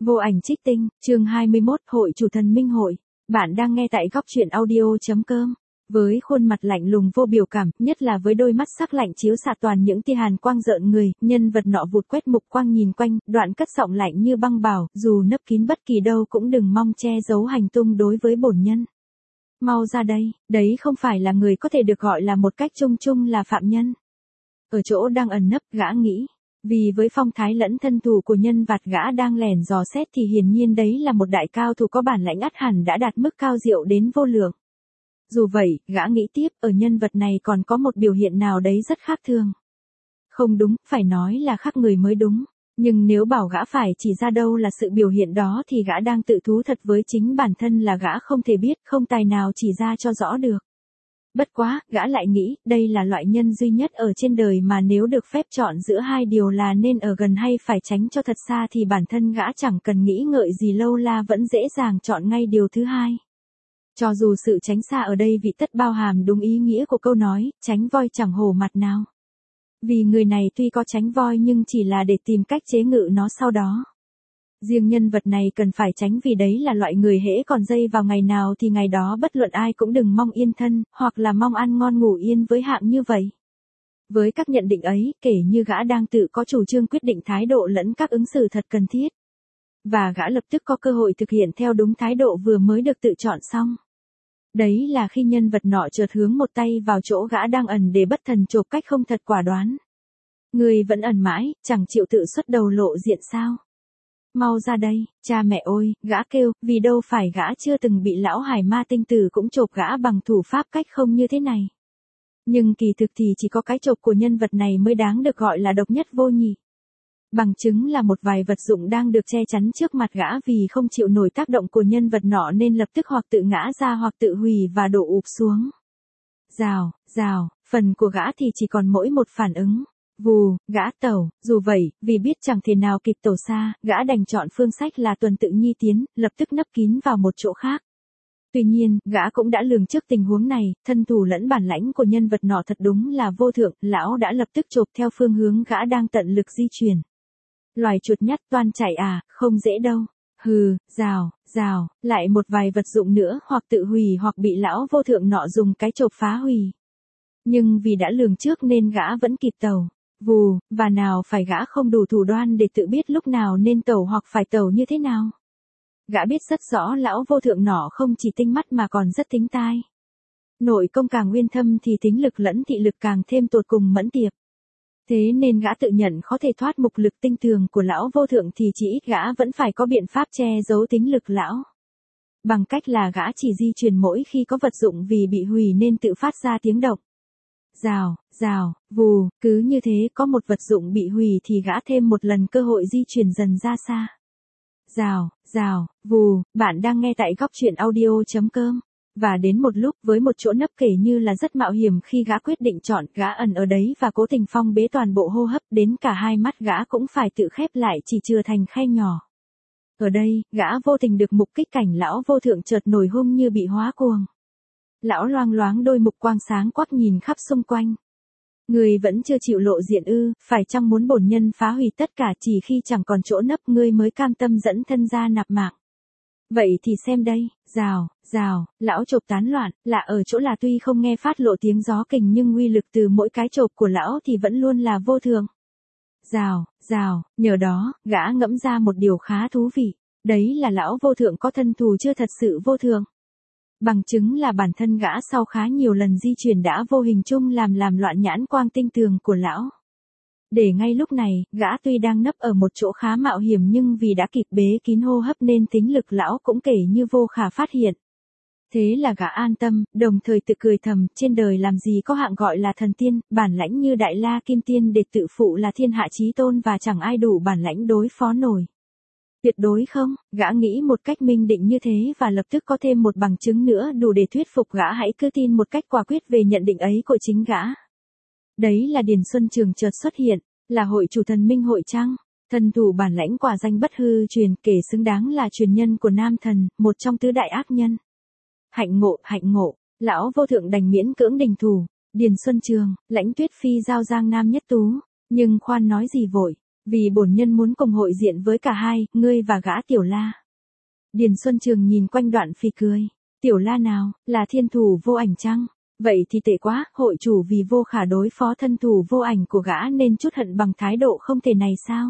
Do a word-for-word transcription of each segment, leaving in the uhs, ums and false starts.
Vô ảnh trích tinh, chương hai mươi mốt, Hội Chủ Thần Minh Hội. Bạn đang nghe tại góc truyện audio.com. Với khuôn mặt lạnh lùng vô biểu cảm, nhất là với đôi mắt sắc lạnh chiếu xạ toàn những tia hàn quang rợn người, nhân vật nọ vụt quét mục quang nhìn quanh, đoạn cất giọng lạnh như băng bảo, dù nấp kín bất kỳ đâu cũng đừng mong che giấu hành tung đối với bổn nhân. Mau ra đây, đấy không phải là người có thể được gọi là một cách chung chung là phạm nhân. Ở chỗ đang ẩn nấp, gã nghĩ. Vì với phong thái lẫn thân thủ của nhân vật gã đang lẻn dò xét thì hiển nhiên đấy là một đại cao thủ có bản lãnh ắt hẳn đã đạt mức cao diệu đến vô lượng. Dù vậy, gã nghĩ tiếp, ở nhân vật này còn có một biểu hiện nào đấy rất khác thường. Không đúng, phải nói là khác người mới đúng. Nhưng nếu bảo gã phải chỉ ra đâu là sự biểu hiện đó thì gã đang tự thú thật với chính bản thân là gã không thể biết, không tài nào chỉ ra cho rõ được. Bất quá, gã lại nghĩ, đây là loại nhân duy nhất ở trên đời mà nếu được phép chọn giữa hai điều là nên ở gần hay phải tránh cho thật xa thì bản thân gã chẳng cần nghĩ ngợi gì lâu la vẫn dễ dàng chọn ngay điều thứ hai. Cho dù sự tránh xa ở đây vị tất bao hàm đúng ý nghĩa của câu nói, tránh voi chẳng hổ mặt nào. Vì người này tuy có tránh voi nhưng chỉ là để tìm cách chế ngự nó sau đó. Riêng nhân vật này cần phải tránh vì đấy là loại người hễ còn dây vào ngày nào thì ngày đó bất luận ai cũng đừng mong yên thân, hoặc là mong ăn ngon ngủ yên với hạng như vậy. Với các nhận định ấy, kể như gã đang tự có chủ trương quyết định thái độ lẫn các ứng xử thật cần thiết. Và gã lập tức có cơ hội thực hiện theo đúng thái độ vừa mới được tự chọn xong. Đấy là khi nhân vật nọ chợt hướng một tay vào chỗ gã đang ẩn để bất thần chộp cách không thật quả đoán. Người vẫn ẩn mãi, chẳng chịu tự xuất đầu lộ diện sao? Mau ra đây, cha mẹ ôi, gã kêu, vì đâu phải gã chưa từng bị lão hải ma tinh tử cũng chộp gã bằng thủ pháp cách không như thế này. Nhưng kỳ thực thì chỉ có cái chộp của nhân vật này mới đáng được gọi là độc nhất vô nhị. Bằng chứng là một vài vật dụng đang được che chắn trước mặt gã vì không chịu nổi tác động của nhân vật nọ nên lập tức hoặc tự ngã ra hoặc tự hủy và đổ ụp xuống. Rào, rào, phần của gã thì chỉ còn mỗi một phản ứng. Vù, gã tẩu, dù vậy, vì biết chẳng thể nào kịp tẩu xa, gã đành chọn phương sách là tuần tự nhi tiến, lập tức nấp kín vào một chỗ khác. Tuy nhiên, gã cũng đã lường trước tình huống này, thân thủ lẫn bản lãnh của nhân vật nọ thật đúng là vô thượng, lão đã lập tức chộp theo phương hướng gã đang tận lực di chuyển. Loài chuột nhắt toan chạy à, không dễ đâu. Hừ, rào, rào, lại một vài vật dụng nữa hoặc tự hủy hoặc bị lão vô thượng nọ dùng cái chộp phá hủy. Nhưng vì đã lường trước nên gã vẫn kịp tẩu. Vù, và nào phải gã không đủ thủ đoan để tự biết lúc nào nên tẩu hoặc phải tẩu như thế nào. Gã biết rất rõ lão vô thượng nọ không chỉ tinh mắt mà còn rất tính tai. Nội công càng nguyên thâm thì tính lực lẫn thị lực càng thêm tột cùng mẫn tiệp. Thế nên gã tự nhận khó thể thoát mục lực tinh tường của lão vô thượng thì chỉ ít gã vẫn phải có biện pháp che giấu tính lực lão. Bằng cách là gã chỉ di chuyển mỗi khi có vật dụng vì bị hủy nên tự phát ra tiếng động. Rào, rào, vù, cứ như thế có một vật dụng bị hủy thì gã thêm một lần cơ hội di chuyển dần ra xa. Rào, rào, vù, bạn đang nghe tại góc truyện audio.com. Và đến một lúc với một chỗ nấp kể như là rất mạo hiểm khi gã quyết định chọn gã ẩn ở đấy và cố tình phong bế toàn bộ hô hấp đến cả hai mắt gã cũng phải tự khép lại chỉ chừa thành khe nhỏ. Ở đây, gã vô tình được mục kích cảnh lão vô thượng chợt nổi hung như bị hóa cuồng. Lão loang loáng đôi mục quang sáng quắc nhìn khắp xung quanh. Ngươi vẫn chưa chịu lộ diện ư, phải chăng muốn bổn nhân phá hủy tất cả chỉ khi chẳng còn chỗ nấp ngươi mới cam tâm dẫn thân ra nạp mạng. Vậy thì xem đây, rào, rào, lão chộp tán loạn, lạ ở chỗ là tuy không nghe phát lộ tiếng gió kình nhưng uy lực từ mỗi cái chộp của lão thì vẫn luôn là vô thường. Rào, rào, nhờ đó, gã ngẫm ra một điều khá thú vị, đấy là lão vô thượng có thân thù chưa thật sự vô thường. Bằng chứng là bản thân gã sau khá nhiều lần di chuyển đã vô hình chung làm làm loạn nhãn quang tinh tường của lão. Để ngay lúc này, gã tuy đang nấp ở một chỗ khá mạo hiểm nhưng vì đã kịp bế kín hô hấp nên tính lực lão cũng kể như vô khả phát hiện. Thế là gã an tâm, đồng thời tự cười thầm, trên đời làm gì có hạng gọi là thần tiên, bản lãnh như đại la kim tiên để tự phụ là thiên hạ chí tôn và chẳng ai đủ bản lãnh đối phó nổi. Tuyệt đối không, gã nghĩ một cách minh định như thế và lập tức có thêm một bằng chứng nữa đủ để thuyết phục gã hãy cứ tin một cách quả quyết về nhận định ấy của chính gã. Đấy là Điền Xuân Trường chợt xuất hiện, là hội chủ thần minh hội chăng? Thần thủ bản lãnh quả danh bất hư truyền kể xứng đáng là truyền nhân của nam thần, một trong tứ đại ác nhân. Hạnh ngộ, hạnh ngộ, lão vô thượng đành miễn cưỡng đình thủ, Điền Xuân Trường, lãnh tuyết phi giao giang nam nhất tú, nhưng khoan nói gì vội. Vì bổn nhân muốn cùng hội diện với cả hai, ngươi và gã Tiểu La. Điền Xuân Trường nhìn quanh đoạn phì cười. Tiểu La nào, là thiên thủ vô ảnh chăng? Vậy thì tệ quá, hội chủ vì vô khả đối phó thân thủ vô ảnh của gã nên chút hận bằng thái độ không thể này sao?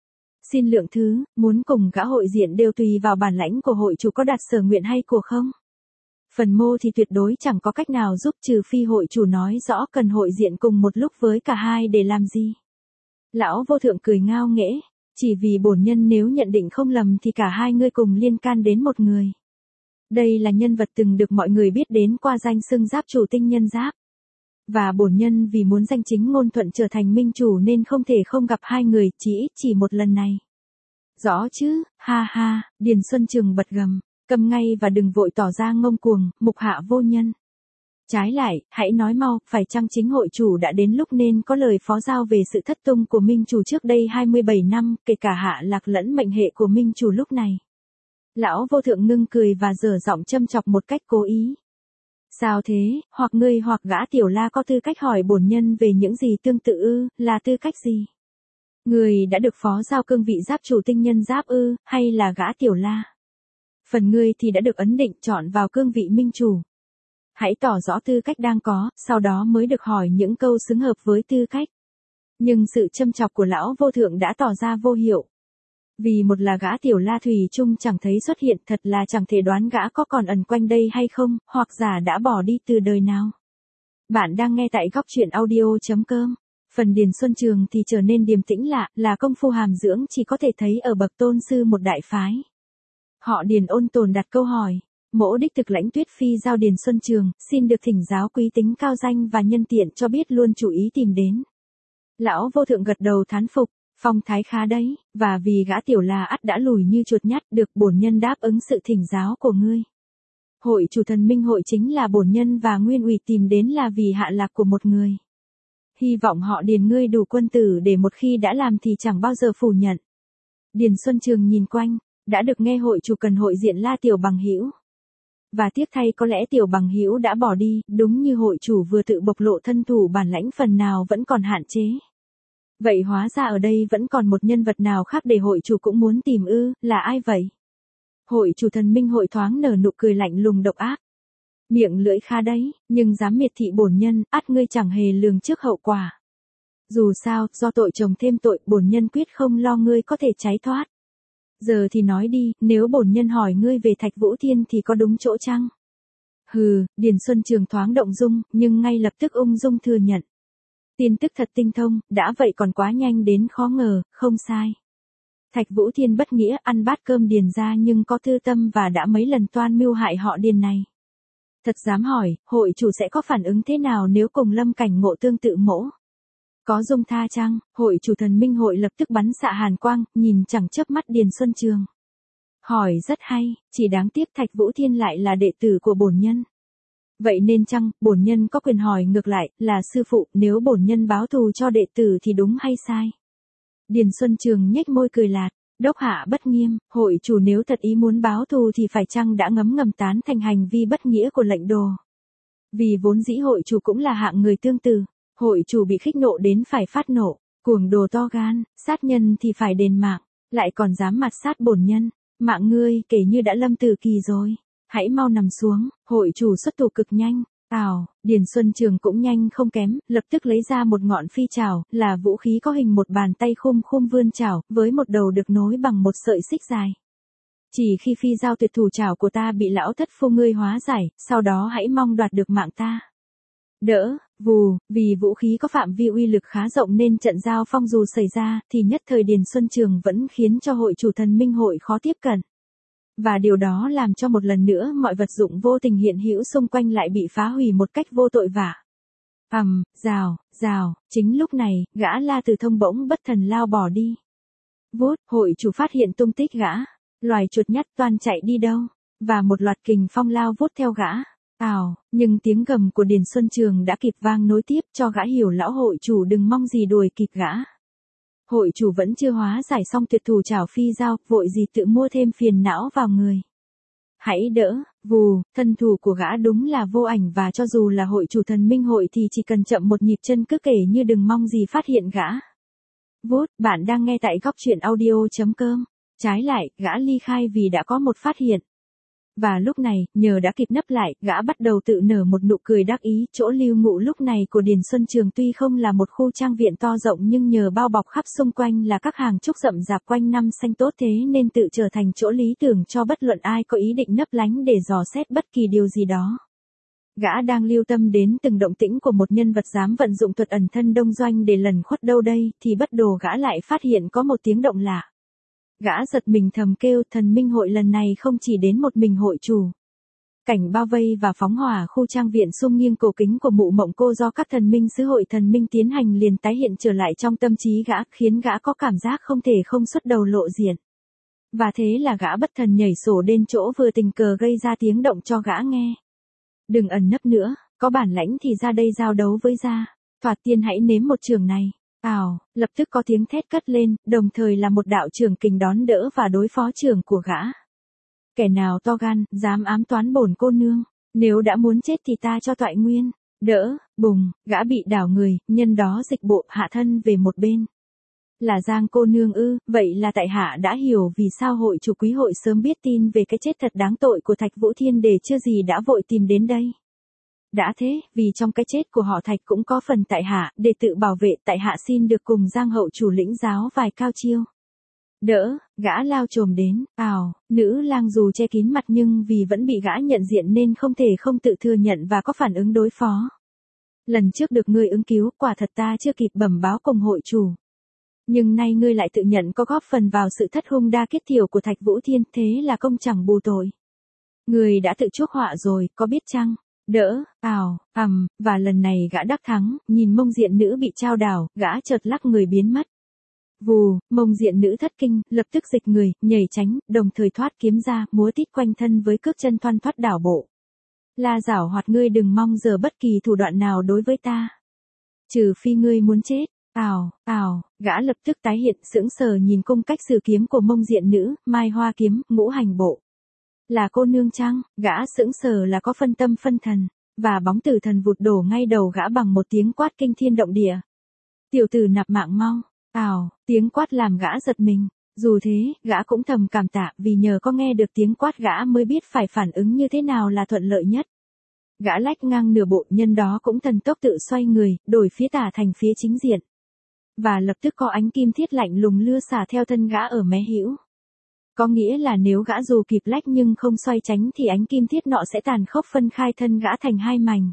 Xin lượng thứ, muốn cùng gã hội diện đều tùy vào bản lãnh của hội chủ có đạt sở nguyện hay của không? Phần mô thì tuyệt đối chẳng có cách nào giúp trừ phi hội chủ nói rõ cần hội diện cùng một lúc với cả hai để làm gì. Lão vô thượng cười ngao nghễ, chỉ vì bổn nhân nếu nhận định không lầm thì cả hai ngươi cùng liên can đến một người. Đây là nhân vật từng được mọi người biết đến qua danh xưng giáp chủ tinh nhân giáp. Và bổn nhân vì muốn danh chính ngôn thuận trở thành minh chủ nên không thể không gặp hai người chỉ ít chỉ một lần này. Rõ chứ, ha ha, Điền Xuân Trường bật gầm, cầm ngay và đừng vội tỏ ra ngông cuồng, mục hạ vô nhân. Trái lại, hãy nói mau, phải chăng chính hội chủ đã đến lúc nên có lời phó giao về sự thất tung của minh chủ trước đây hai mươi bảy năm, kể cả hạ lạc lẫn mệnh hệ của minh chủ lúc này. Lão vô thượng ngưng cười và dở giọng châm chọc một cách cố ý. Sao thế, hoặc ngươi hoặc gã Tiểu La có tư cách hỏi bổn nhân về những gì tương tự ư, là tư cách gì? Ngươi đã được phó giao cương vị giáp chủ tinh nhân giáp ư, hay là gã Tiểu La? Phần ngươi thì đã được ấn định chọn vào cương vị minh chủ. Hãy tỏ rõ tư cách đang có, sau đó mới được hỏi những câu xứng hợp với tư cách. Nhưng sự châm chọc của lão vô thượng đã tỏ ra vô hiệu. Vì một là gã Tiểu La thủy chung chẳng thấy xuất hiện, thật là chẳng thể đoán gã có còn ẩn quanh đây hay không, hoặc giả đã bỏ đi từ đời nào. Bạn đang nghe tại góc truyện audio.com. Phần Điền Xuân Trường thì trở nên điềm tĩnh lạ, là công phu hàm dưỡng chỉ có thể thấy ở bậc tôn sư một đại phái. Họ Điền ôn tồn đặt câu hỏi. Mỗ đích thực lãnh Tuyết Phi giao Điền Xuân Trường, xin được thỉnh giáo quý tính cao danh và nhân tiện cho biết luôn chủ ý tìm đến. Lão vô thượng gật đầu thán phục, phong thái khá đấy, và vì gã Tiểu La ắt đã lùi như chuột nhắt được bổn nhân đáp ứng sự thỉnh giáo của ngươi. Hội chủ thần minh hội chính là bổn nhân và nguyên ủy tìm đến là vì hạ lạc của một người. Hy vọng họ Điền ngươi đủ quân tử để một khi đã làm thì chẳng bao giờ phủ nhận. Điền Xuân Trường nhìn quanh, đã được nghe hội chủ cần hội diện La Tiểu Bằng Hữu. Và tiếc thay có lẽ Tiểu Bằng Hữu đã bỏ đi, đúng như hội chủ vừa tự bộc lộ thân thủ bản lãnh phần nào vẫn còn hạn chế. Vậy hóa ra ở đây vẫn còn một nhân vật nào khác để hội chủ cũng muốn tìm ư, là ai vậy? Hội chủ thần minh hội thoáng nở nụ cười lạnh lùng độc ác. Miệng lưỡi khá đấy, nhưng dám miệt thị bổn nhân, ắt ngươi chẳng hề lường trước hậu quả. Dù sao, do tội chồng thêm tội, bổn nhân quyết không lo ngươi có thể cháy thoát. Giờ thì nói đi, nếu bổn nhân hỏi ngươi về Thạch Vũ Thiên thì có đúng chỗ chăng? Hừ, Điền Xuân Trường thoáng động dung, nhưng ngay lập tức ung dung thừa nhận. Tin tức thật tinh thông, đã vậy còn quá nhanh đến khó ngờ, không sai. Thạch Vũ Thiên bất nghĩa ăn bát cơm Điền ra nhưng có tư tâm và đã mấy lần toan mưu hại họ Điền này. Thật dám hỏi, hội chủ sẽ có phản ứng thế nào nếu cùng lâm cảnh ngộ tương tự mỗ? Có dung tha chăng? Hội chủ thần minh hội lập tức bắn xạ hàn quang, nhìn chẳng chớp mắt Điền Xuân Trường. Hỏi rất hay, chỉ đáng tiếc Thạch Vũ Thiên lại là đệ tử của bổn nhân. Vậy nên chăng, bổn nhân có quyền hỏi ngược lại, là sư phụ, nếu bổn nhân báo thù cho đệ tử thì đúng hay sai? Điền Xuân Trường nhếch môi cười lạt, đốc hạ bất nghiêm, hội chủ nếu thật ý muốn báo thù thì phải chăng đã ngấm ngầm tán thành hành vi bất nghĩa của lệnh đồ? Vì vốn dĩ hội chủ cũng là hạng người tương tự, hội chủ bị khích nộ đến phải phát nộ, cuồng đồ to gan, sát nhân thì phải đền mạng, lại còn dám mặt sát bổn nhân, mạng ngươi kể như đã lâm tử kỳ rồi. Hãy mau nằm xuống, hội chủ xuất thủ cực nhanh. Ào, Điền Xuân Trường cũng nhanh không kém, lập tức lấy ra một ngọn phi chảo, là vũ khí có hình một bàn tay khum khum vươn chảo, với một đầu được nối bằng một sợi xích dài. Chỉ khi phi giao tuyệt thủ chảo của ta bị lão thất phu ngươi hóa giải, sau đó hãy mong đoạt được mạng ta. Đỡ, vù, vì vũ khí có phạm vi uy lực khá rộng nên trận giao phong dù xảy ra, thì nhất thời Điền Xuân Trường vẫn khiến cho hội chủ thần minh hội khó tiếp cận. Và điều đó làm cho một lần nữa mọi vật dụng vô tình hiện hữu xung quanh lại bị phá hủy một cách vô tội vạ. Ầm, um, rào, rào, chính lúc này, gã La Từ Thông bỗng bất thần lao bỏ đi. Vút, hội chủ phát hiện tung tích gã, loài chuột nhắt toan chạy đi đâu, và một loạt kình phong lao vút theo gã. Ào, nhưng tiếng gầm của Điền Xuân Trường đã kịp vang nối tiếp cho gã hiểu lão hội chủ đừng mong gì đuổi kịp gã. Hội chủ vẫn chưa hóa giải xong tuyệt thủ chảo phi giao, vội gì tự mua thêm phiền não vào người. Hãy đỡ, vù, thân thủ của gã đúng là vô ảnh và cho dù là hội chủ thần minh hội thì chỉ cần chậm một nhịp chân cứ kể như đừng mong gì phát hiện gã. Vút, bạn đang nghe tại góc chuyện audio.com. Trái lại, gã ly khai vì đã có một phát hiện. Và lúc này, nhờ đã kịp nấp lại, gã bắt đầu tự nở một nụ cười đắc ý. Chỗ lưu ngụ lúc này của Điền Xuân Trường tuy không là một khu trang viện to rộng nhưng nhờ bao bọc khắp xung quanh là các hàng trúc rậm rạp quanh năm xanh tốt thế nên tự trở thành chỗ lý tưởng cho bất luận ai có ý định nấp lánh để dò xét bất kỳ điều gì đó. Gã đang lưu tâm đến từng động tĩnh của một nhân vật dám vận dụng thuật ẩn thân đông doanh để lẩn khuất đâu đây, thì bất đồ gã lại phát hiện có một tiếng động lạ. Gã giật mình thầm kêu, thần minh hội lần này không chỉ đến một mình hội chủ. Cảnh bao vây và phóng hỏa khu trang viện sung nghiêng cổ kính của mụ mộng cô do các thần minh sứ hội thần minh tiến hành liền tái hiện trở lại trong tâm trí gã, khiến gã có cảm giác không thể không xuất đầu lộ diện. Và thế là gã bất thần nhảy sổ đến chỗ vừa tình cờ gây ra tiếng động cho gã nghe. Đừng ẩn nấp nữa, có bản lãnh thì ra đây giao đấu với gia. Thoạt tiên hãy nếm một trường này. Ào, lập tức có tiếng thét cất lên, đồng thời là một đạo trưởng kình đón đỡ và đối phó trưởng của gã. Kẻ nào to gan, dám ám toán bổn cô nương, nếu đã muốn chết thì ta cho toại nguyên. Đỡ, bùng, gã bị đảo người, nhân đó dịch bộ hạ thân về một bên. Là Giang cô nương ư, vậy là tại hạ đã hiểu vì sao hội chủ quý hội sớm biết tin về cái chết thật đáng tội của Thạch Vũ Thiên để chưa gì đã vội tìm đến đây. Đã thế, vì trong cái chết của họ Thạch cũng có phần tại hạ, để tự bảo vệ tại hạ xin được cùng Giang hậu chủ lĩnh giáo vài cao chiêu. Đỡ, gã lao trồm đến, ào, nữ lang dù che kín mặt nhưng vì vẫn bị gã nhận diện nên không thể không tự thừa nhận và có phản ứng đối phó. Lần trước được ngươi ứng cứu, quả thật ta chưa kịp bẩm báo cùng hội chủ. Nhưng nay ngươi lại tự nhận có góp phần vào sự thất hung đa kết thiểu của Thạch Vũ Thiên, thế là công chẳng bù tội. Ngươi đã tự chuốc họa rồi, có biết chăng? Đỡ, ào, ầm, và lần này gã đắc thắng, nhìn mông diện nữ bị trao đảo, gã chợt lắc người biến mất. Vù, mông diện nữ thất kinh, lập tức dịch người, nhảy tránh, đồng thời thoát kiếm ra, múa tít quanh thân với cước chân thoăn thoắt đảo bộ. La giảo hoạt, ngươi đừng mong giờ bất kỳ thủ đoạn nào đối với ta. Trừ phi ngươi muốn chết. Ào, ào, gã lập tức tái hiện, sững sờ nhìn cung cách sử kiếm của mông diện nữ, mai hoa kiếm, ngũ hành bộ. Là cô nương chăng? Gã sững sờ là có phân tâm phân thần, và bóng tử thần vụt đổ ngay đầu gã bằng một tiếng quát kinh thiên động địa. Tiểu tử nạp mạng mau. Ào, tiếng quát làm gã giật mình. Dù thế, gã cũng thầm cảm tạ vì nhờ có nghe được tiếng quát gã mới biết phải phản ứng như thế nào là thuận lợi nhất. Gã lách ngang nửa bộ, nhân đó cũng thần tốc tự xoay người, đổi phía tả thành phía chính diện. Và lập tức có ánh kim thiết lạnh lùng lưa xả theo thân gã ở mé hữu. Có nghĩa là nếu gã dù kịp lách nhưng không xoay tránh thì ánh kim thiết nọ sẽ tàn khốc phân khai thân gã thành hai mảnh.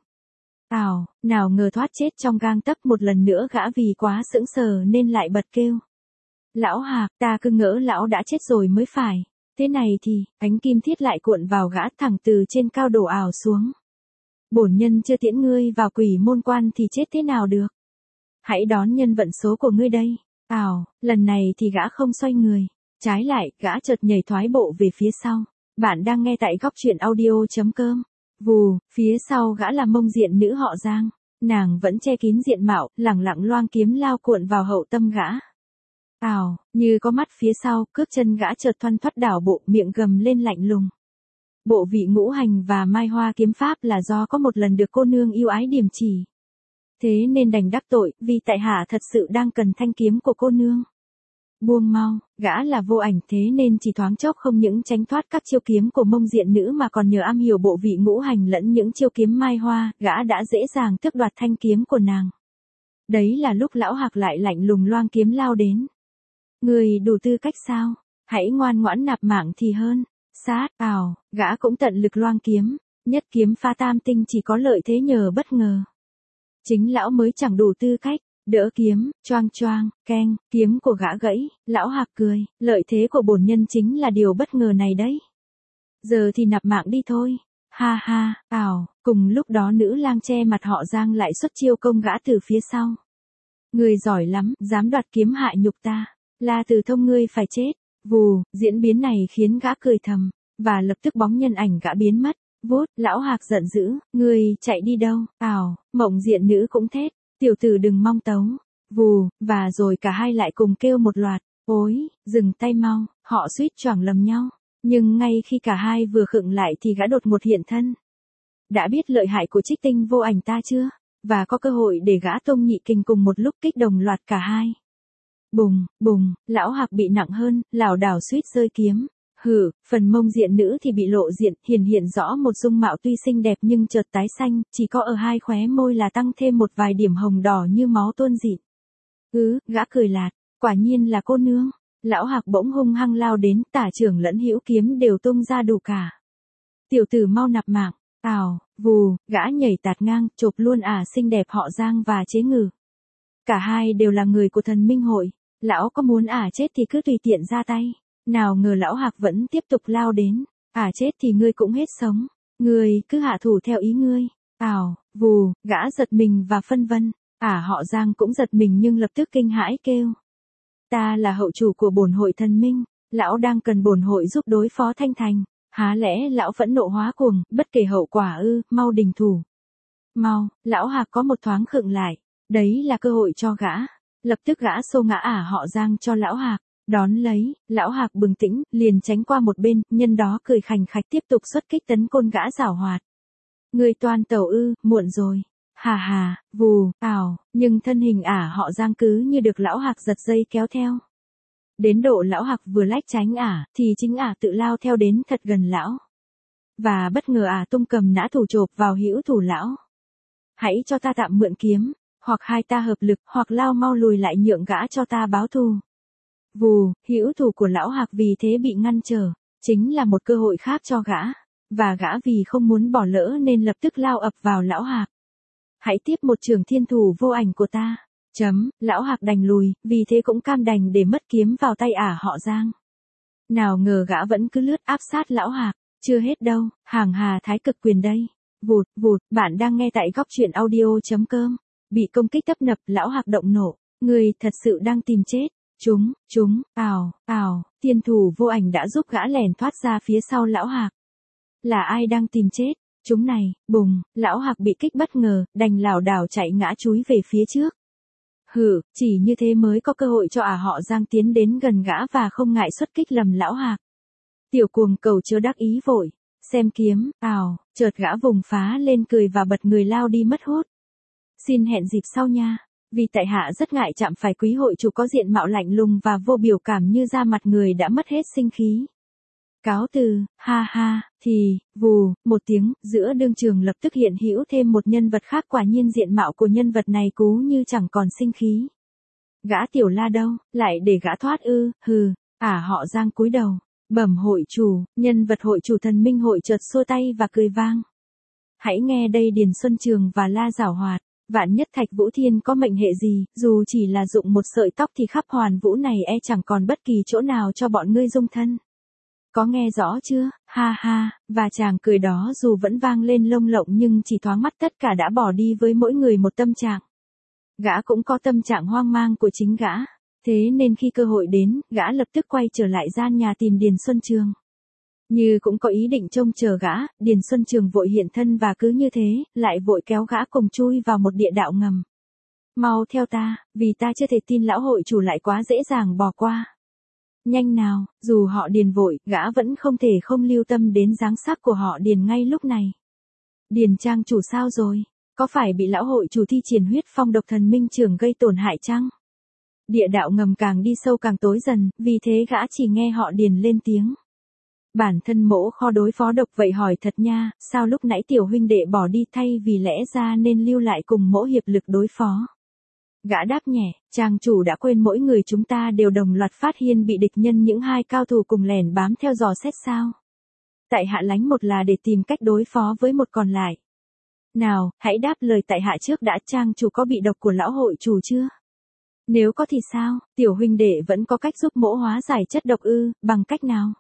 Ào, nào ngờ thoát chết trong gang tấc, một lần nữa gã vì quá sững sờ nên lại bật kêu. Lão Hạc, ta cứ ngỡ lão đã chết rồi mới phải. Thế này thì, ánh kim thiết lại cuộn vào gã thẳng từ trên cao đổ ảo xuống. Bổn nhân chưa tiễn ngươi vào quỷ môn quan thì chết thế nào được. Hãy đón nhân vận số của ngươi đây. Ào, lần này thì gã không xoay người. Trái lại, gã chợt nhảy thoái bộ về phía sau. Bạn đang nghe tại góc chuyện audio.com. Vù, phía sau gã là mông diện nữ họ Giang. Nàng vẫn che kín diện mạo, lẳng lặng loang kiếm lao cuộn vào hậu tâm gã. Ào, như có mắt phía sau, cước chân gã chợt thoăn thoắt đảo bộ, miệng gầm lên lạnh lùng. Bộ vị ngũ hành và mai hoa kiếm pháp là do có một lần được cô nương yêu ái điểm chỉ. Thế nên đành đắc tội, vì tại hạ thật sự đang cần thanh kiếm của cô nương. Buông mau, gã là vô ảnh thế nên chỉ thoáng chốc không những tránh thoát các chiêu kiếm của mông diện nữ mà còn nhờ am hiểu bộ vị ngũ hành lẫn những chiêu kiếm mai hoa, gã đã dễ dàng tước đoạt thanh kiếm của nàng. Đấy là lúc lão Hạc lại lạnh lùng loang kiếm lao đến. Người đủ tư cách sao? Hãy ngoan ngoãn nạp mạng thì hơn. Sát, ào, gã cũng tận lực loang kiếm, nhất kiếm phá tam tinh chỉ có lợi thế nhờ bất ngờ. Chính lão mới chẳng đủ tư cách. Đỡ kiếm, choang choang, keng, kiếm của gã gãy, lão Hạc cười, lợi thế của bổn nhân chính là điều bất ngờ này đấy. Giờ thì nạp mạng đi thôi. Ha ha, ảo, cùng lúc đó nữ lang che mặt họ Giang lại xuất chiêu công gã từ phía sau. Người giỏi lắm, dám đoạt kiếm hại nhục ta. La Từ Thông ngươi phải chết. Vù, diễn biến này khiến gã cười thầm, và lập tức bóng nhân ảnh gã biến mất. Vút, lão Hạc giận dữ, ngươi chạy đi đâu? Ảo, mộng diện nữ cũng thét. Tiểu tử đừng mong tấu. Vù, và rồi cả hai lại cùng kêu một loạt. Ôi, dừng tay mau, họ suýt choảng lầm nhau. Nhưng ngay khi cả hai vừa khựng lại thì gã đột ngột hiện thân. Đã biết lợi hại của trích tinh vô ảnh ta chưa? Và có cơ hội để gã tông nhị kình cùng một lúc kích đồng loạt cả hai. Bùng, bùng, lão Hạc bị nặng hơn, lảo đảo suýt rơi kiếm. Hừ, phần mông diện nữ thì bị lộ diện, hiển hiện rõ một dung mạo tuy xinh đẹp nhưng chợt tái xanh, chỉ có ở hai khóe môi là tăng thêm một vài điểm hồng đỏ như máu tuôn dịn. Ừ, gã cười lạt, quả nhiên là cô nương. Lão Hạc bỗng hung hăng lao đến, tả trưởng lẫn hữu kiếm đều tung ra đủ cả. Tiểu tử mau nạp mạng, ào, vù, gã nhảy tạt ngang, chộp luôn ả xinh đẹp họ Giang và Chế Ngừ. Cả hai đều là người của thần minh hội, lão có muốn ả chết thì cứ tùy tiện ra tay. Nào ngờ lão Hạc vẫn tiếp tục lao đến, ả chết thì ngươi cũng hết sống, ngươi cứ hạ thủ theo ý ngươi. Ào, vù, gã giật mình và phân vân, ả họ Giang cũng giật mình nhưng lập tức kinh hãi kêu. Ta là hậu chủ của bổn hội thần minh, lão đang cần bổn hội giúp đối phó Thanh Thành, há lẽ lão phẫn nộ hóa cuồng, bất kể hậu quả ư, mau đình thủ. Mau, lão Hạc có một thoáng khựng lại, đấy là cơ hội cho gã, lập tức gã xô ngã ả họ Giang cho lão Hạc, đón lấy, lão Hạc bừng tỉnh, liền tránh qua một bên, nhân đó cười khành khạch tiếp tục xuất kích tấn côn gã giảo hoạt. Người toàn tàu ư, muộn rồi. Hà hà, vù, ảo, nhưng thân hình ả họ Giang cứ như được lão Hạc giật dây kéo theo. Đến độ lão Hạc vừa lách tránh ả, thì chính ả tự lao theo đến thật gần lão. Và bất ngờ ả tung cầm nã thủ chộp vào hữu thủ lão. Hãy cho ta tạm mượn kiếm, hoặc hai ta hợp lực, hoặc lao mau lùi lại nhượng gã cho ta báo thù. Vù, hữu thủ của lão Hạc vì thế bị ngăn trở, chính là một cơ hội khác cho gã, và gã vì không muốn bỏ lỡ nên lập tức lao ập vào lão Hạc. Hãy tiếp một trường thiên thủ vô ảnh của ta. Chấm, lão Hạc đành lùi, vì thế cũng cam đành để mất kiếm vào tay ả họ Giang. Nào ngờ gã vẫn cứ lướt áp sát lão Hạc, chưa hết đâu, hàng hà thái cực quyền đây. Vụt, vụt, bạn đang nghe tại góc truyện audio.com. Bị công kích tấp nập, lão Hạc động nộ, người thật sự đang tìm chết. Chúng, chúng, ào, ào, thiên thủ vô ảnh đã giúp gã lèn thoát ra phía sau lão Hạc. Là ai đang tìm chết? Chúng này, bùng, lão Hạc bị kích bất ngờ, đành lảo đảo chạy ngã chúi về phía trước. Hừ, chỉ như thế mới có cơ hội cho ả họ Giang tiến đến gần gã và không ngại xuất kích lầm lão Hạc. Tiểu cuồng cầu chớ đắc ý vội, xem kiếm, ào, chợt gã vùng phá lên cười và bật người lao đi mất hút. Xin hẹn dịp sau nha. Vì tại hạ rất ngại chạm phải quý hội chủ có diện mạo lạnh lùng và vô biểu cảm như da mặt người đã mất hết sinh khí. Cáo từ, ha ha, thì, vù, một tiếng, giữa đương trường lập tức hiện hữu thêm một nhân vật khác, quả nhiên diện mạo của nhân vật này cú như chẳng còn sinh khí. Gã Tiểu La đâu, lại để gã thoát ư, hừ, ả họ Giang cúi đầu, bẩm hội chủ, nhân vật hội chủ thần minh hội chợt xua tay và cười vang. Hãy nghe đây Điền Xuân Trường và La Giảo Hoạt. Vạn nhất Thạch Vũ Thiên có mệnh hệ gì, dù chỉ là dụng một sợi tóc thì khắp hoàn vũ này e chẳng còn bất kỳ chỗ nào cho bọn ngươi dung thân. Có nghe rõ chưa, ha ha, và chàng cười đó dù vẫn vang lên lông lộng nhưng chỉ thoáng mắt tất cả đã bỏ đi với mỗi người một tâm trạng. Gã cũng có tâm trạng hoang mang của chính gã, thế nên khi cơ hội đến, gã lập tức quay trở lại gian nhà tìm Điền Xuân Trường. Như cũng có ý định trông chờ gã, Điền Xuân Trường vội hiện thân và cứ như thế, lại vội kéo gã cùng chui vào một địa đạo ngầm. Mau theo ta, vì ta chưa thể tin lão hội chủ lại quá dễ dàng bỏ qua. Nhanh nào, dù họ Điền vội, gã vẫn không thể không lưu tâm đến dáng sắc của họ Điền ngay lúc này. Điền trang chủ sao rồi? Có phải bị lão hội chủ thi triển huyết phong độc thần minh trường gây tổn hại chăng? Địa đạo ngầm càng đi sâu càng tối dần, vì thế gã chỉ nghe họ Điền lên tiếng. Bản thân mỗ kho đối phó độc vậy hỏi thật nha, sao lúc nãy tiểu huynh đệ bỏ đi thay vì lẽ ra nên lưu lại cùng mỗ hiệp lực đối phó. Gã đáp nhẹ, trang chủ đã quên mỗi người chúng ta đều đồng loạt phát hiện bị địch nhân những hai cao thủ cùng lẻn bám theo dò xét sao. Tại hạ lánh một là để tìm cách đối phó với một còn lại. Nào, hãy đáp lời tại hạ trước đã, trang chủ có bị độc của lão hội chủ chưa? Nếu có thì sao, tiểu huynh đệ vẫn có cách giúp mỗ hóa giải chất độc ư, bằng cách nào?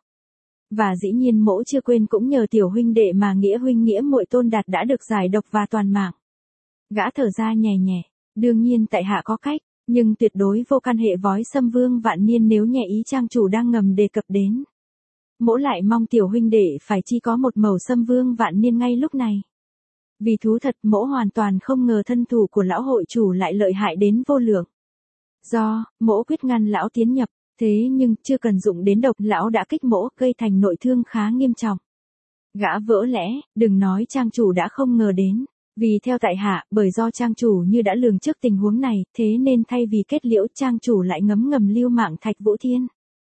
Và dĩ nhiên mỗ chưa quên cũng nhờ tiểu huynh đệ mà nghĩa huynh nghĩa muội Tôn Đạt đã được giải độc và toàn mạng. Gã thở ra nhẹ nhẹ, đương nhiên tại hạ có cách, nhưng tuyệt đối vô can hệ vói xâm vương vạn niên nếu nhẹ ý trang chủ đang ngầm đề cập đến. Mỗ lại mong tiểu huynh đệ phải chi có một mẩu xâm vương vạn niên ngay lúc này. Vì thú thật mỗ hoàn toàn không ngờ thân thủ của lão hội chủ lại lợi hại đến vô lượng. Do, mỗ quyết ngăn lão tiến nhập. Thế nhưng, chưa cần dụng đến độc, lão đã kích mỗ, gây thành nội thương khá nghiêm trọng. Gã vỡ lẽ, đừng nói trang chủ đã không ngờ đến. Vì theo tại hạ, bởi do trang chủ như đã lường trước tình huống này, thế nên thay vì kết liễu trang chủ lại ngấm ngầm lưu mạng Thạch Vũ Thiên.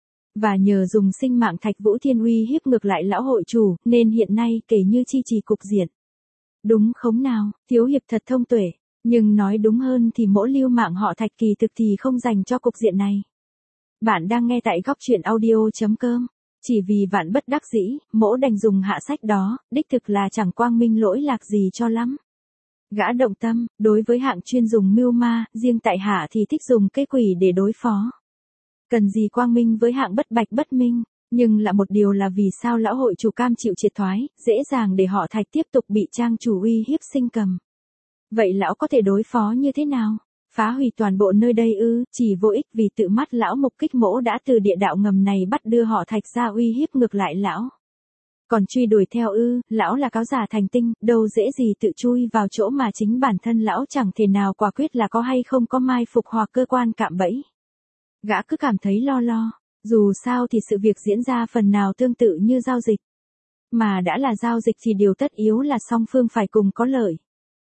Và nhờ dùng sinh mạng Thạch Vũ Thiên uy hiếp ngược lại lão hội chủ, nên hiện nay kể như chi trì cục diện. Đúng không nào, thiếu hiệp thật thông tuệ, nhưng nói đúng hơn thì mỗi lưu mạng họ Thạch kỳ thực thì không dành cho cục diện này. Bạn đang nghe tại góc truyện audio.com. Chỉ vì vạn bất đắc dĩ, mỗ đành dùng hạ sách đó, đích thực là chẳng quang minh lỗi lạc gì cho lắm. Gã động tâm, đối với hạng chuyên dùng mưu ma, riêng tại hạ thì thích dùng cây quỷ để đối phó. Cần gì quang minh với hạng bất bạch bất minh, nhưng là một điều là vì sao lão hội chủ cam chịu triệt thoái, dễ dàng để họ Thạch tiếp tục bị trang chủ uy hiếp sinh cầm. Vậy lão có thể đối phó như thế nào? Phá hủy toàn bộ nơi đây ư? Chỉ vô ích, vì tự mắt lão mục kích mỗ đã từ địa đạo ngầm này bắt đưa họ Thạch ra uy hiếp ngược lại lão. Còn truy đuổi theo ư? Lão là cáo giả thành tinh, đâu dễ gì tự chui vào chỗ mà chính bản thân lão chẳng thể nào quả quyết là có hay không có mai phục hoặc cơ quan cạm bẫy. Gã cứ cảm thấy lo lo, dù sao thì sự việc diễn ra phần nào tương tự như giao dịch. Mà đã là giao dịch thì điều tất yếu là song phương phải cùng có lợi.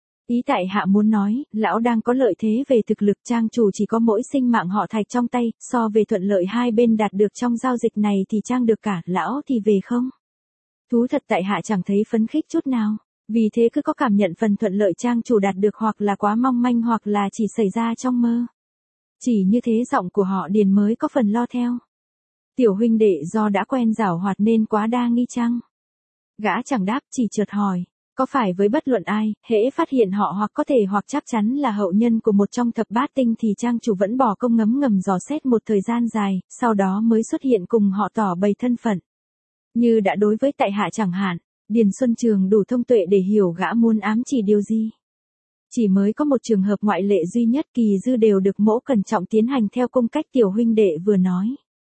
Ý tại hạ muốn nói, lão đang có lợi thế về thực lực, trang chủ chỉ có mỗi sinh mạng họ Thạch trong tay, so về thuận lợi hai bên đạt được trong giao dịch này thì trang được cả, lão thì về không. Thú thật tại hạ chẳng thấy phấn khích chút nào, vì thế cứ có cảm nhận phần thuận lợi trang chủ đạt được hoặc là quá mong manh hoặc là chỉ xảy ra trong mơ. Chỉ như thế giọng của họ Điền mới có phần lo theo. Tiểu huynh đệ do đã quen giảo hoạt nên quá đa nghi chăng? Gã chẳng đáp, chỉ chợt hỏi, có phải với bất luận ai, hễ phát hiện họ hoặc có thể hoặc chắc chắn là hậu nhân của một trong thập bát tinh thì trang chủ vẫn bỏ công ngấm ngầm dò xét một thời gian dài, sau đó mới xuất hiện cùng họ tỏ bày thân phận. Như đã đối với tại hạ chẳng hạn, Điền Xuân Trường đủ thông tuệ để hiểu gã muốn ám chỉ điều gì. Chỉ mới có một trường hợp ngoại lệ duy nhất, kỳ dư đều được mỗ cẩn trọng tiến hành theo cung cách tiểu huynh đệ vừa nói.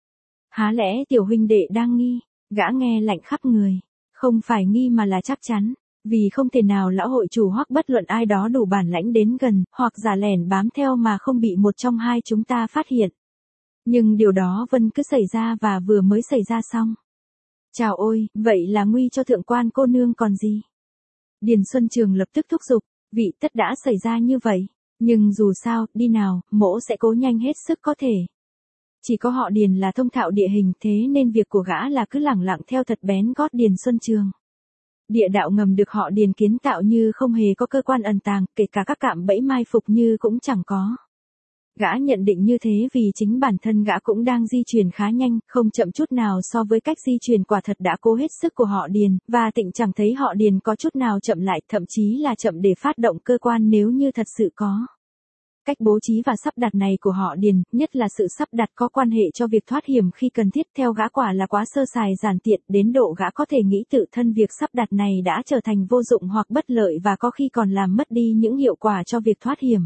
Há lẽ tiểu huynh đệ đang nghi? Gã nghe lạnh khắp người. Không phải nghi mà là chắc chắn, vì không thể nào lão hội chủ hoặc bất luận ai đó đủ bản lãnh đến gần, hoặc giả lẻn bám theo mà không bị một trong hai chúng ta phát hiện. Nhưng điều đó vẫn cứ xảy ra và vừa mới xảy ra xong. Chào ôi, vậy là nguy cho thượng quan cô nương còn gì? Điền Xuân Trường lập tức thúc giục, vị tất đã xảy ra như vậy, nhưng dù sao, đi nào, mỗ sẽ cố nhanh hết sức có thể. Chỉ có họ Điền là thông thạo địa hình, thế nên việc của gã là cứ lẳng lặng theo thật bén gót Điền Xuân Trường. Địa đạo ngầm được họ Điền kiến tạo như không hề có cơ quan ẩn tàng, kể cả các cạm bẫy mai phục như cũng chẳng có. Gã nhận định như thế vì chính bản thân gã cũng đang di chuyển khá nhanh, không chậm chút nào so với cách di chuyển quả thật đã cố hết sức của họ Điền, và Tịnh chẳng thấy họ Điền có chút nào chậm lại, thậm chí là chậm để phát động cơ quan nếu như thật sự có. Cách bố trí và sắp đặt này của họ Điền, nhất là sự sắp đặt có quan hệ cho việc thoát hiểm khi cần thiết, theo gã quả là quá sơ sài giản tiện, đến độ gã có thể nghĩ tự thân việc sắp đặt này đã trở thành vô dụng hoặc bất lợi và có khi còn làm mất đi những hiệu quả cho việc thoát hiểm.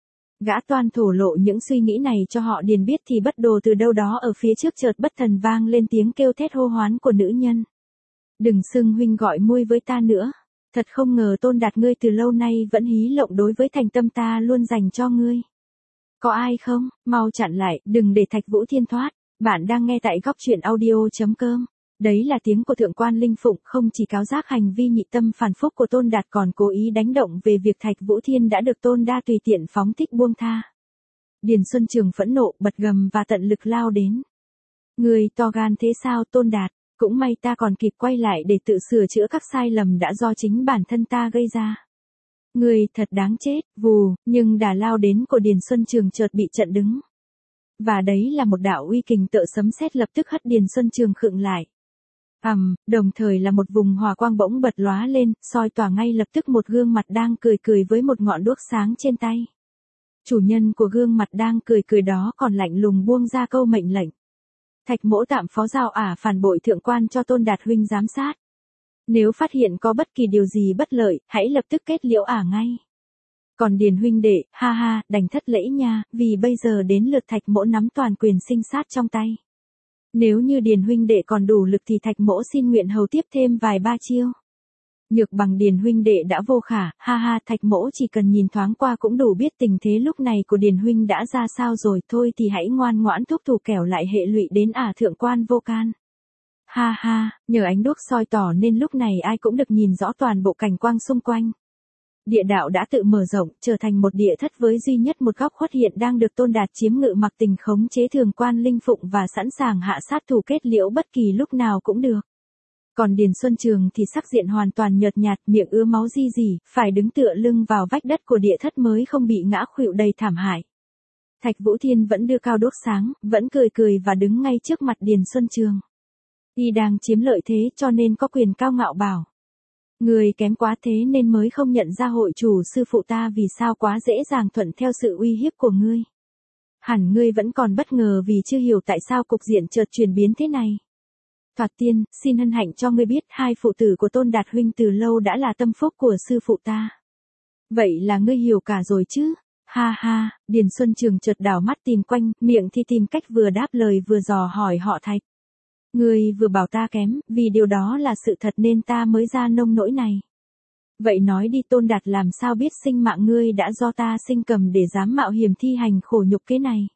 Gã toan thổ lộ những suy nghĩ này cho họ Điền biết thì bất đồ từ đâu đó ở phía trước chợt bất thần vang lên tiếng kêu thét hô hoán của nữ nhân. Đừng xưng huynh gọi muôi với ta nữa. Thật không ngờ Tôn Đạt ngươi từ lâu nay vẫn hí lộng đối với thành tâm ta luôn dành cho ngươi. Có ai không? Mau chặn lại, đừng để Thạch Vũ Thiên thoát. Bạn đang nghe tại góc truyện audio.com. Đấy là tiếng của Thượng quan Linh Phụng, không chỉ cáo giác hành vi nhị tâm phản phúc của Tôn Đạt còn cố ý đánh động về việc Thạch Vũ Thiên đã được Tôn Đa tùy tiện phóng thích buông tha. Điền Xuân Trường phẫn nộ, bật gầm và tận lực lao đến. Người to gan thế sao Tôn Đạt? Cũng may ta còn kịp quay lại để tự sửa chữa các sai lầm đã do chính bản thân ta gây ra. Người thật đáng chết, vù, nhưng đà lao đến của Điền Xuân Trường chợt bị chặn đứng. Và đấy là một đạo uy kình tợ sấm sét lập tức hất Điền Xuân Trường khựng lại. ầm, um, đồng thời là một vùng hỏa quang bỗng bật lóa lên, soi tỏa ngay lập tức một gương mặt đang cười cười với một ngọn đuốc sáng trên tay. Chủ nhân của gương mặt đang cười cười đó còn lạnh lùng buông ra câu mệnh lệnh. Thạch mỗ tạm phó giao ả phản bội thượng quan cho Tôn Đạt huynh giám sát. Nếu phát hiện có bất kỳ điều gì bất lợi, hãy lập tức kết liễu ả ngay. Còn Điền huynh đệ, ha ha, đành thất lễ nha, vì bây giờ đến lượt Thạch mỗ nắm toàn quyền sinh sát trong tay. Nếu như Điền huynh đệ còn đủ lực thì Thạch mỗ xin nguyện hầu tiếp thêm vài ba chiêu. Nhược bằng Điền huynh đệ đã vô khả, ha ha, Thạch mỗ chỉ cần nhìn thoáng qua cũng đủ biết tình thế lúc này của Điền huynh đã ra sao rồi, thôi thì hãy ngoan ngoãn thúc thủ kẻo lại hệ lụy đến ả thượng quan vô can. Ha ha, nhờ ánh đuốc soi tỏ nên lúc này ai cũng được nhìn rõ toàn bộ cảnh quang xung quanh. Địa đạo đã tự mở rộng, trở thành một địa thất với duy nhất một góc khuất hiện đang được Tôn Đạt chiếm ngự mặc tình khống chế thường quan linh phụng và sẵn sàng hạ sát thủ kết liễu bất kỳ lúc nào cũng được. Còn Điền Xuân Trường thì sắc diện hoàn toàn nhợt nhạt, miệng ứa máu ri rỉ, phải đứng tựa lưng vào vách đất của địa thất mới không bị ngã khuỵu đầy thảm hại. Thạch Vũ Thiên vẫn đưa cao đốt sáng, vẫn cười cười và đứng ngay trước mặt Điền Xuân Trường. Y đang chiếm lợi thế cho nên có quyền cao ngạo bảo. Người kém quá thế nên mới không nhận ra hội chủ sư phụ ta vì sao quá dễ dàng thuận theo sự uy hiếp của ngươi. Hẳn ngươi vẫn còn bất ngờ vì chưa hiểu tại sao cục diện chợt chuyển biến thế này. Thoạt tiên, xin hân hạnh cho ngươi biết hai phụ tử của Tôn Đạt huynh từ lâu đã là tâm phúc của sư phụ ta. Vậy là ngươi hiểu cả rồi chứ? Ha ha, Điền Xuân Trường chợt đảo mắt tìm quanh, miệng thì tìm cách vừa đáp lời vừa dò hỏi họ Thạch. Ngươi vừa bảo ta kém, vì điều đó là sự thật nên ta mới ra nông nỗi này. Vậy nói đi Tôn Đạt làm sao biết sinh mạng ngươi đã do ta sinh cầm để dám mạo hiểm thi hành khổ nhục kế này.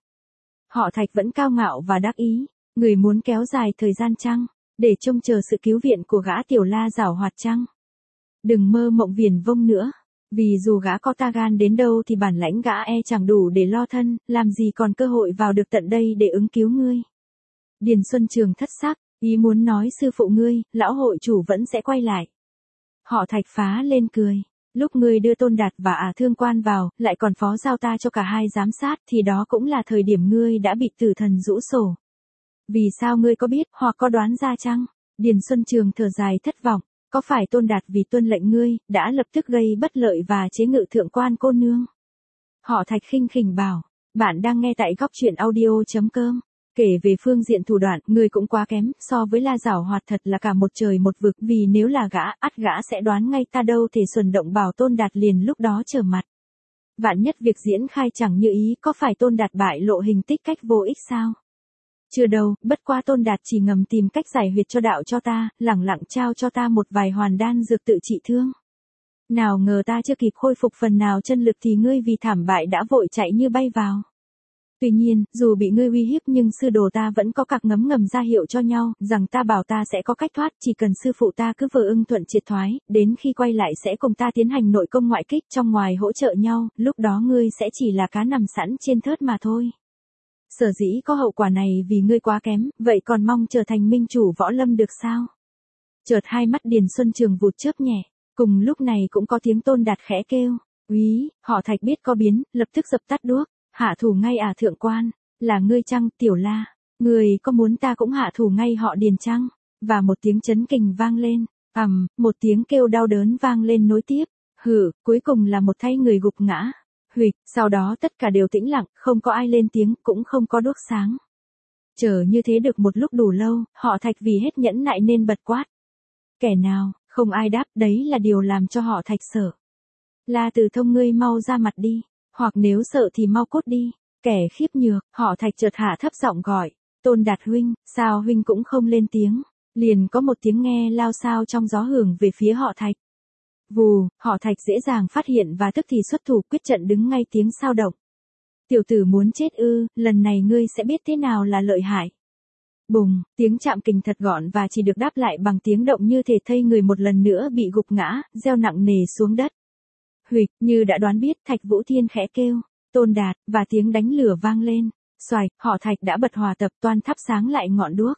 Họ Thạch vẫn cao ngạo và đắc ý, người muốn kéo dài thời gian chăng, để trông chờ sự cứu viện của gã tiểu la giảo hoạt chăng. Đừng mơ mộng viển vông nữa, vì dù gã có ta gan đến đâu thì bản lãnh gã e chẳng đủ để lo thân, làm gì còn cơ hội vào được tận đây để ứng cứu ngươi. Điền Xuân Trường thất sắc, ý muốn nói sư phụ ngươi, lão hội chủ vẫn sẽ quay lại. Họ Thạch phá lên cười, lúc ngươi đưa Tôn Đạt và ả thương quan vào, lại còn phó giao ta cho cả hai giám sát thì đó cũng là thời điểm ngươi đã bị tử thần rũ sổ. Vì sao ngươi có biết hoặc có đoán ra chăng? Điền Xuân Trường thở dài thất vọng, có phải Tôn Đạt vì tuân lệnh ngươi, đã lập tức gây bất lợi và chế ngự thượng quan cô nương? Họ Thạch khinh khỉnh bảo, bạn đang nghe tại góc truyện audio chấm com. Kể về phương diện thủ đoạn, ngươi cũng quá kém, so với La Giảo Hoạt thật là cả một trời một vực, vì nếu là gã, ắt gã sẽ đoán ngay ta đâu thể xuẩn động bảo Tôn Đạt liền lúc đó trở mặt. Vạn nhất việc diễn khai chẳng như ý, có phải Tôn Đạt bại lộ hình tích cách vô ích sao? Chưa đâu, bất qua Tôn Đạt chỉ ngầm tìm cách giải huyệt cho đạo cho ta, lẳng lặng trao cho ta một vài hoàn đan dược tự trị thương. Nào ngờ ta chưa kịp khôi phục phần nào chân lực thì ngươi vì thảm bại đã vội chạy như bay vào. Tuy nhiên, dù bị ngươi uy hiếp nhưng sư đồ ta vẫn có cặc ngấm ngầm ra hiệu cho nhau, rằng ta bảo ta sẽ có cách thoát, chỉ cần sư phụ ta cứ vờ ưng thuận triệt thoái, đến khi quay lại sẽ cùng ta tiến hành nội công ngoại kích trong ngoài hỗ trợ nhau, lúc đó ngươi sẽ chỉ là cá nằm sẵn trên thớt mà thôi. Sở dĩ có hậu quả này vì ngươi quá kém, vậy còn mong trở thành minh chủ võ lâm được sao? Chợt hai mắt Điền Xuân Trường vụt chớp nhẹ, cùng lúc này cũng có tiếng Tôn Đạt khẽ kêu, úy, họ Thạch biết có biến, lập tức dập tắt đuốc. Hạ thủ ngay à thượng quan, là ngươi chăng, tiểu la, ngươi có muốn ta cũng hạ thủ ngay họ Điền chăng? Và một tiếng chấn kình vang lên, ầm, um, một tiếng kêu đau đớn vang lên nối tiếp, hử, cuối cùng là một thay người gục ngã, huỵch, sau đó tất cả đều tĩnh lặng, không có ai lên tiếng, cũng không có đuốc sáng. Chờ như thế được một lúc đủ lâu, họ Thạch vì hết nhẫn nại nên bật quát. Kẻ nào, không ai đáp, đấy là điều làm cho họ Thạch sợ. La Từ Thông ngươi mau ra mặt đi. Hoặc nếu sợ thì mau cút đi, kẻ khiếp nhược, họ Thạch chợt hạ thấp giọng gọi, Tôn Đạt huynh, sao huynh cũng không lên tiếng, liền có một tiếng nghe lao sao trong gió hưởng về phía họ Thạch. Vù, họ Thạch dễ dàng phát hiện và tức thì xuất thủ quyết trận đứng ngay tiếng sao động. Tiểu tử muốn chết ư, lần này ngươi sẽ biết thế nào là lợi hại. Bùng, tiếng chạm kình thật gọn và chỉ được đáp lại bằng tiếng động như thể thây người một lần nữa bị gục ngã, gieo nặng nề xuống đất. Huỵch, như đã đoán biết, Thạch Vũ Thiên khẽ kêu, Tôn Đạt, và tiếng đánh lửa vang lên. Xoài, họ Thạch đã bật hòa tập toan thắp sáng lại ngọn đuốc.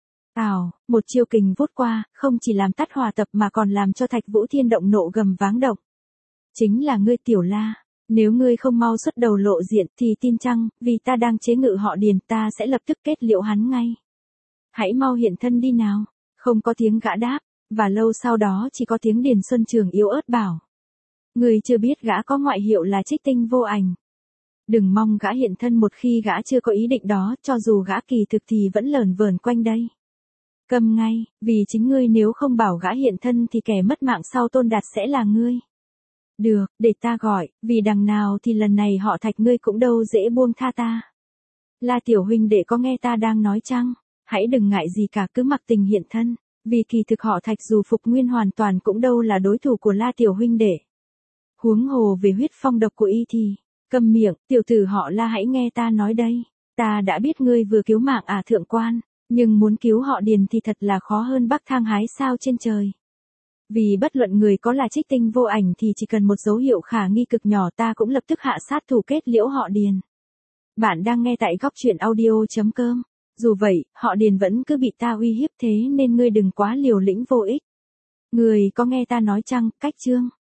Ào, một chiêu kình vút qua, không chỉ làm tắt hòa tập mà còn làm cho Thạch Vũ Thiên động nộ gầm váng động. Chính là ngươi tiểu la, nếu ngươi không mau xuất đầu lộ diện thì tin chăng, vì ta đang chế ngự họ Điền ta sẽ lập tức kết liễu hắn ngay. Hãy mau hiện thân đi nào, không có tiếng gã đáp, và lâu sau đó chỉ có tiếng Điền Xuân Trường yếu ớt bảo. Người chưa biết gã có ngoại hiệu là Trích Tinh Vô Ảnh. Đừng mong gã hiện thân một khi gã chưa có ý định đó, cho dù gã kỳ thực thì vẫn lờn vờn quanh đây. Câm ngay, vì chính ngươi nếu không bảo gã hiện thân thì kẻ mất mạng sau Tôn Đạt sẽ là ngươi. Được, để ta gọi, vì đằng nào thì lần này họ Thạch ngươi cũng đâu dễ buông tha ta. La tiểu huynh đệ có nghe ta đang nói chăng? Hãy đừng ngại gì cả, cứ mặc tình hiện thân, vì kỳ thực họ Thạch dù phục nguyên hoàn toàn cũng đâu là đối thủ của La tiểu huynh đệ. Huống hồ về huyết phong độc của y thì, câm miệng, tiểu tử họ La hãy nghe ta nói đây, ta đã biết ngươi vừa cứu mạng à thượng quan, nhưng muốn cứu họ Điền thì thật là khó hơn bắc thang hái sao trên trời. Vì bất luận người có là trích tinh vô ảnh thì chỉ cần một dấu hiệu khả nghi cực nhỏ ta cũng lập tức hạ sát thủ kết liễu họ Điền. Bạn đang nghe tại góc truyện audio.com. Dù vậy, họ Điền vẫn cứ bị ta uy hiếp thế nên ngươi đừng quá liều lĩnh vô ích. Người có nghe ta nói chăng, cách chương.